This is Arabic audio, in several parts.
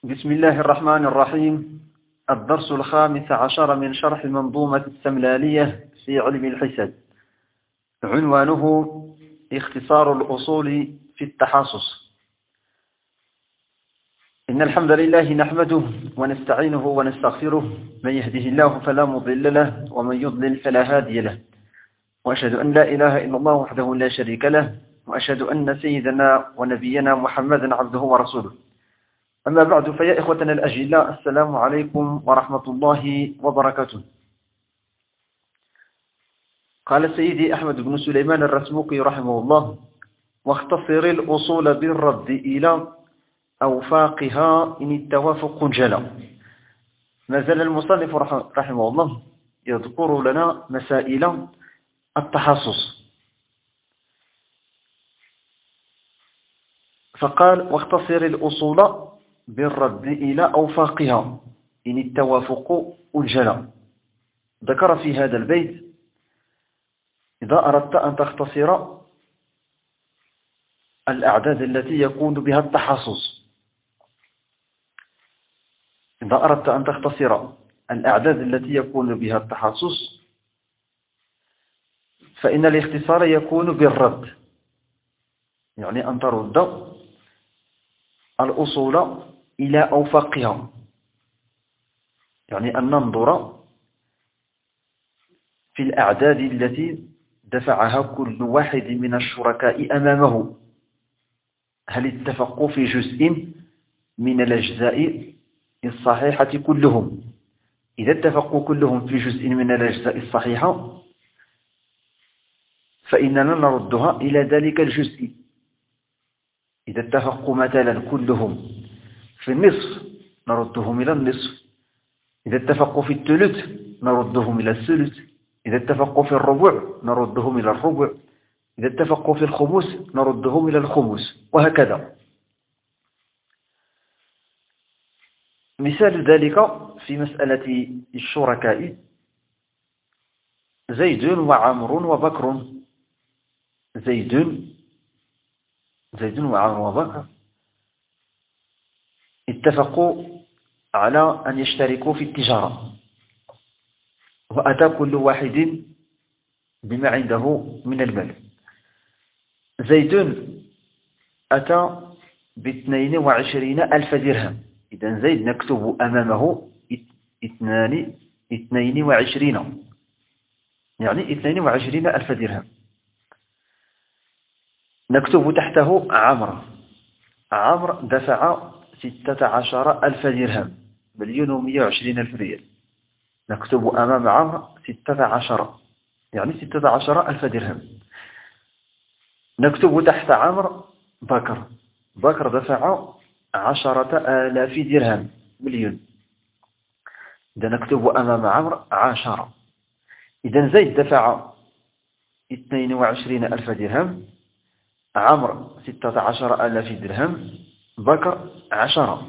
بسم الله الرحمن الرحيم. الدرس الخامس عشر من شرح المنظومة السملالية في علم الحساب، عنوانه اختصار الأصول في التحاصص. إن الحمد لله نحمده ونستعينه ونستغفره، من يهده الله فلا مضل له ومن يضلل فلا هادي له، وأشهد أن لا إله إلا الله وحده لا شريك له، وأشهد أن سيدنا ونبينا محمدا عبده ورسوله. أما بعد، فيا إخوتنا الأجلاء، السلام عليكم ورحمة الله وبركاته. قال سيدي أحمد بن سليمان الرسموقي رحمه الله: واختصر الأصول بالرد إلى أوفاقها إن التوافق جلى. ما زال المصنف رحمه الله يذكر لنا مسائل التحصص، فقال: واختصر الأصول بالرد إلى أوفاقها إن التوافق الجلى. ذكر في هذا البيت: إذا أردت أن تختصر الأعداد التي يكون بها التحصص، إذا أردت أن تختصر الأعداد التي يكون بها التحصص فإن الاختصار يكون بالرد، يعني أن ترد الأصول إلى أوفاقها، يعني أن ننظر في الأعداد التي دفعها كل واحد من الشركاء أمامه، هل اتفقوا في جزء من الأجزاء الصحيحة كلهم؟ إذا اتفقوا كلهم في جزء من الأجزاء الصحيحة فإننا نردها إلى ذلك الجزء. إذا اتفقوا مثلا كلهم في النصف نردهم إلى النصف، إذا اتفقوا في الثلث نردهم إلى الثلث، إذا اتفقوا في الربع نردهم إلى الربع، إذا اتفقوا في الخمس نردهم إلى الخمس، وهكذا. مثال ذلك في مسألة الشركاء: زيد وعمر وبكر. زيد وعمر وبكر اتفقوا على أن يشتركوا في التجارة، وأتى كل واحد بما عنده من المال. زيد أتى ب22,000 درهم، إذن زيد نكتب أمامه 22، يعني 22,000 درهم. نكتب تحته عمر دفع 16,000 درهم، 1,120,000 ريال. نكتب أمام عمر 16، يعني 16,000 درهم. نكتب تحت عمر بكر دفع 10,000 درهم، مليون. إذا نكتب أمام عمر 10. إذا زيد دفع 22,000 درهم، عمر 16,000 درهم، بكر 10.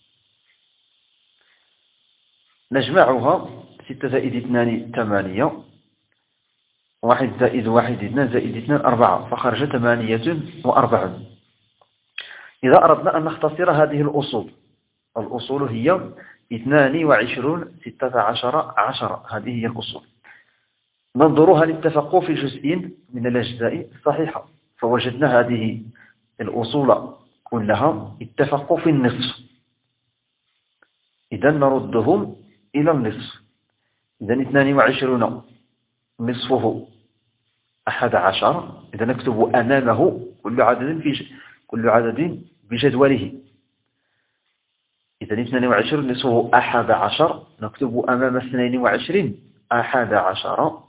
نجمعها: 6 زائد 2 8، 1 زائد 1 2 زائد 2 4، فخرج 48. إذا أردنا أن نختصر هذه الأصول هي 22 16 10، هذه هي الأصول. ننظر هل اتفقوا في جزء من الأجزاء الصحيحة، فوجدنا هذه الأصول كلها اتفقوا في النصف، إذا نردهم إلى النصف. إذا 22 نصفه 11، إذا نكتب أمامه كل عدد بجدوله. إذا 22 نصفه 11، نكتب أمام 22 11.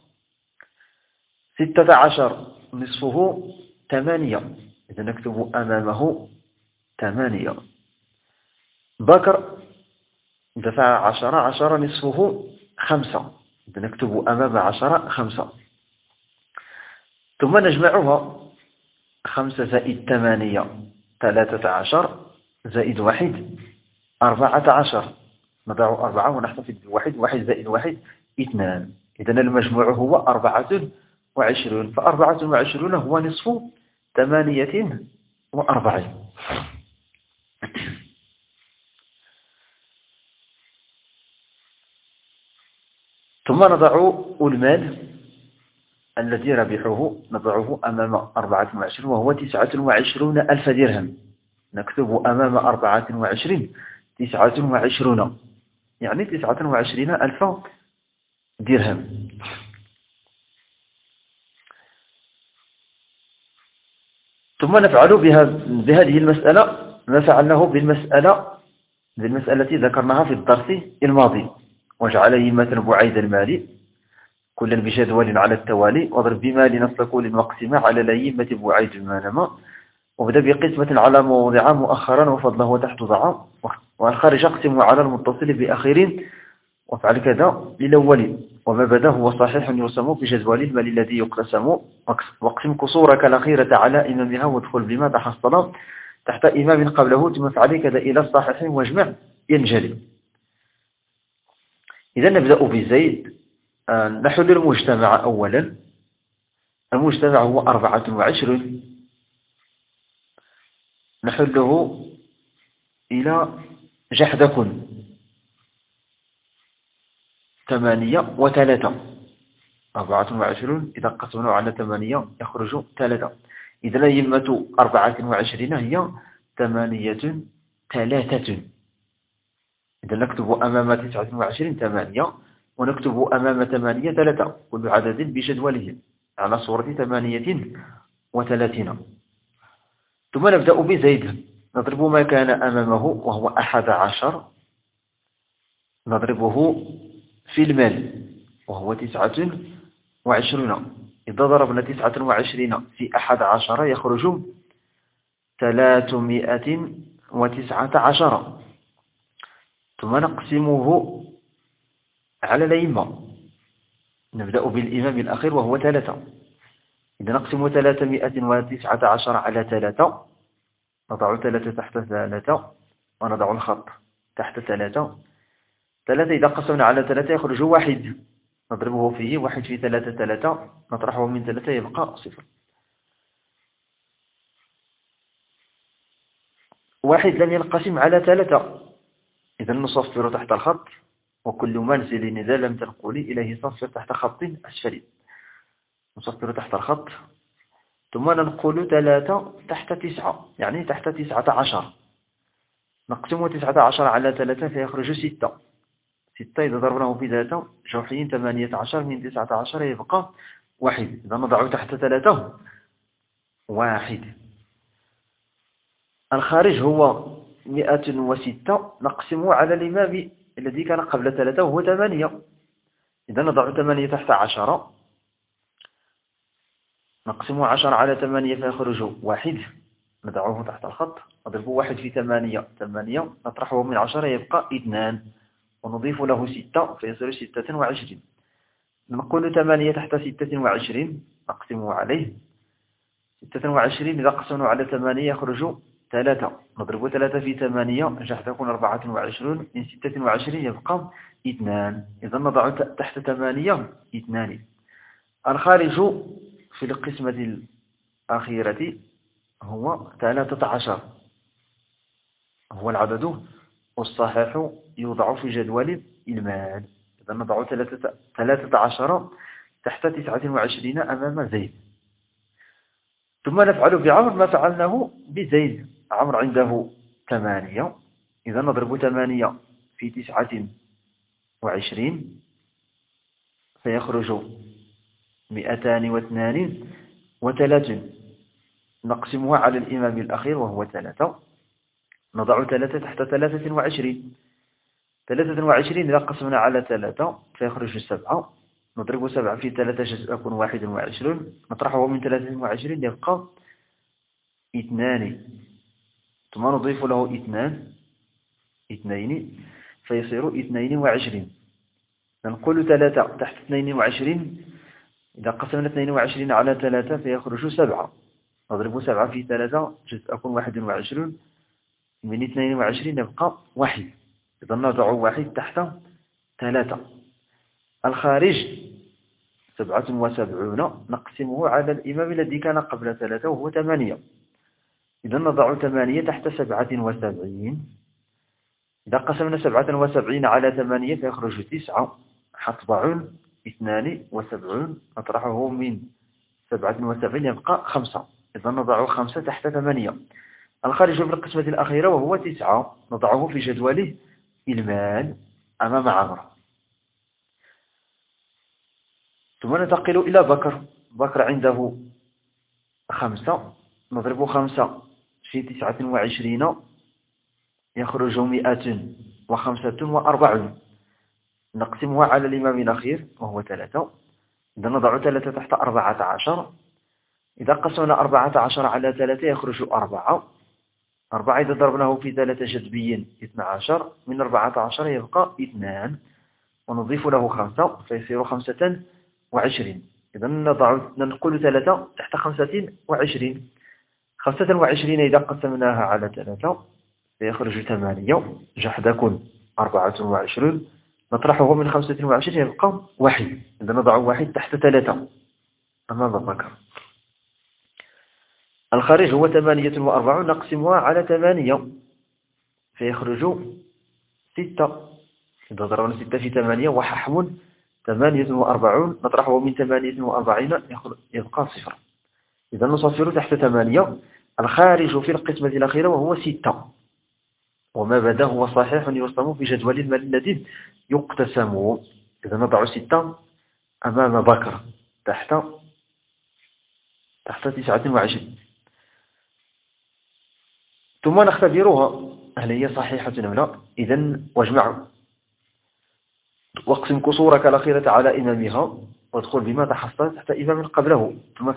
16 نصفه 8، إذا نكتب أمامه 8. بكر دفع 10 نصفه 5، إذا نكتب أمام 10 5. ثم نجمعها: 5 زائد 8 13، زائد 1 14. نضع 4 ونحتفظ ب1، 1 زائد 1 2. إذن المجموع هو 24، ف24 هو نصف 48. ثم نضع المال الذي ربحه نضعه أمام 24 وهو 29,000 درهم. نكتب أمام 24 29، يعني 29,000 درهم. ثم نفعل بهذه المسألة ما فعلناه بالمسألة التي ذكرناها في الدرس الماضي. وجعل أئمة بعيد المال كلا بجدول على التوالي واضرب بمال نص كل واقسمه على الأئمة بعيد المال وابدأ بقسمة على موضع مؤخرا وفضله تحت ضع والخارج اقسم على المتصل بأخير وافعل كذا للأول وما بدا هو صحيح يرسم في جدول المال الذي يقسم واقسم كسورك الأخيرة على إمامها وادخل بما تحصل تحت إمام قبله ثم افعل كذا إلى الصحيح واجمع ينجلي. إذا نبدأ بزيد. نحل المجتمع أولا. المجتمع هو 24. نحله إلى جحدكن 8 و3. 24 إذا قسمناه على 8 يخرج 3. إذا أئمة 24 هي 8 3. إذا نكتب أمام 29 8 ونكتب أمام 8 3 كل عدد بجدوله على صورة 38. ثم نبدأ بزيد. نضرب ما كان أمامه وهو 11 نضربه في المال وهو 29. إذا ضربنا 29 في 11 يخرج 319. ثم نقسمه على الأئمة. نبدأ بالإمام الأخير وهو 3. إذا نقسم 319 على 3 نضع 3 تحت 3 ونضع الخط تحت 3. 3 إذا قسمنا على 3 يخرج 1 نضربه فيه 1 في 3 نطرحه من 3 يبقى 0. 1 لم ينقسم على 3. إذا نصفر تحت الخط وكل منزل إذا لم تنقلي إليه صفر تحت خط أسفل. نصفر تحت الخط ثم ننقل 3 تحت 9 يعني تحت 19. نقسم 19 على 3 فيخرج 6. 6 إذا ضربناه في 3 جوحين 18 من 19 يبقى 1. إذا نضع تحت 3 1. الخارج هو 106 نقسمه على الإمام الذي كان قبل 3 وهو 8. إذا نضع 8 تحت 10 نقسم 10 على 8 فيخرج 1 نضعه تحت الخط نضرب 1 في 8 نطرحه من 10 يبقى 2 ونضيف له 6 فيصير 26. نقول 8 تحت 26 نقسمه عليه 26 إذا قسمنا على 8 يخرج 3 نضرب 3 في 8 جاء تكون 24 من 26 يبقى 2. إذا نضع تحت 8 2. الخارج في القسمة الأخيرة هو 13 هو العدد والصحيح يوضع في جدول المال. إذا نضع 13 تحت 29 أمام زيد. ثم نفعل بعمر ما فعلناه بزيد. عمر عنده 8. إذا نضرب 8 في 29 فيخرج 232. نقسمها على الإمام الأخير وهو 3 نضع 3 تحت 23. 23 إذا قسمنا على 3 فيخرج 7 نضرب 7 في 3 يكون 21 نطرحه من 23 يبقى 2 ثم نضيف له 2 فيصير 22. ننقل 3 تحت 22 إذا قسمنا 22 على 3 فيخرج 7 نضرب 7 في 3 يكون 21 من 22 يبقى 1. إذا نضع 1 تحت 3. الخارج 77 نقسمه على الإمام الذي كان قبل 3 وهو 8. إذا نضع 8 تحت 77. إذا قسمنا 77 على 8 فيخرج 9 حطبع 72 نطرحه من 77 يبقى 5. إذا نضع 5 تحت 8. الخارج في القسمة الأخيرة وهو 9 نضعه في جدول المال أمام عمرو. ثم ننتقل إلى بكر. بكر عنده 5 نضرب 5 في 29 يخرج 145. نقسمها على الإمام الأخير وهو 3. إذا نضع 3 تحت 14. إذا قسمنا 14 على 3 يخرج 4. 4 إذا ضربناه في 3 جذبيا 12. من 14 يبقى 2 ونضيف له 5 فيصير 25. إذا ننقل 3 تحت 25. 25 إذا قسمناها على 3 فيخرج 8 جحدكم 24. نطرحه من 25 يبقى 1. إذا نضع 1 تحت 3 أمام بكر. الخارج هو 48 نقسمها على 8 فيخرج 6. إذا ضربنا 6 في 8 وححم 48 نطرحه من 48 يبقى 0. إذا نصفر تحت 8. الخارج في القسمة الأخيرة وهو 6. وما بدا هو صحيح يرسم في جدول المال الذي يقتسم. إذا نضع 6 أمام بكر تحت 29. ثم نختبرها هل هي صحيحة أم لا. إذا واجمع واقسم كسورك الأخيرة على إمامها وادخل بما تحصل تحت إمام قبله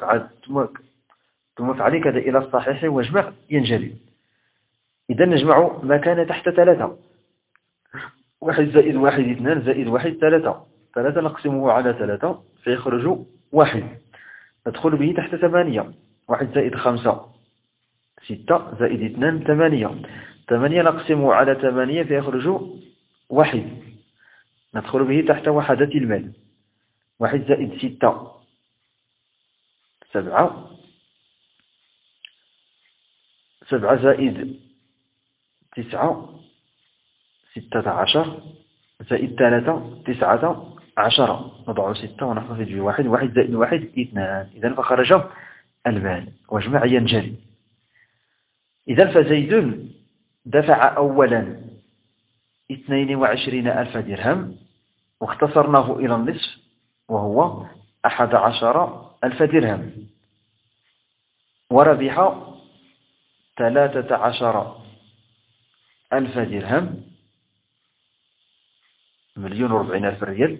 ثم افعل كذا إلى الصحيح واجمع ينجلي. إذا نجمع ما كان تحت 3. 1 زائد 1 2 زائد 1 3. 3 نقسمه على 3 فيخرج 1. ندخل به تحت 8. 1 زائد 5 6 زائد 2 8. 8 نقسمه على 8 فيخرج 1. ندخل به تحت وحدة المال. 1 زائد 6 7. 7 زائد 9 16 زائد 3 19. نضع 6 ونحفظ به 1. 1 زائد 1 2. إذن فخرج المال واجمع ينجلي. إذن فزيد دفع أولا 22,000 درهم واختصرناه إلى النصف وهو 11,000 درهم وربح 13,000 درهم 1,040,000 ريال.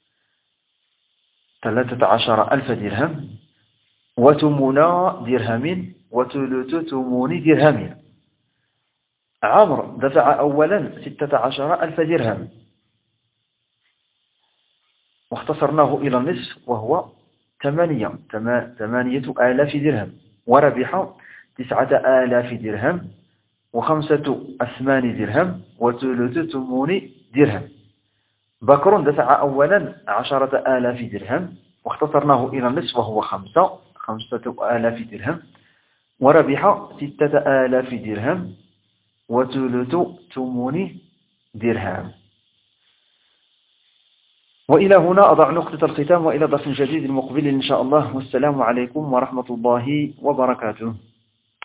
13,000 درهم وثمنا درهم وثلث ثمون درهم. عمرو دفع أولا 16,000 درهم واختصرناه إلى النصف وهو 8,000 درهم وربح 9,000 درهم و5 درهم وثلث ثمون درهم. بكر دفع أولا 10,000 درهم واختصرناه إلى النصف وهو 5,000 درهم وربح 6,000 درهم وثلث ثمون درهم. وإلى هنا أضع نقطة الختام وإلى درس جديد المقبل إن شاء الله. والسلام عليكم ورحمة الله وبركاته.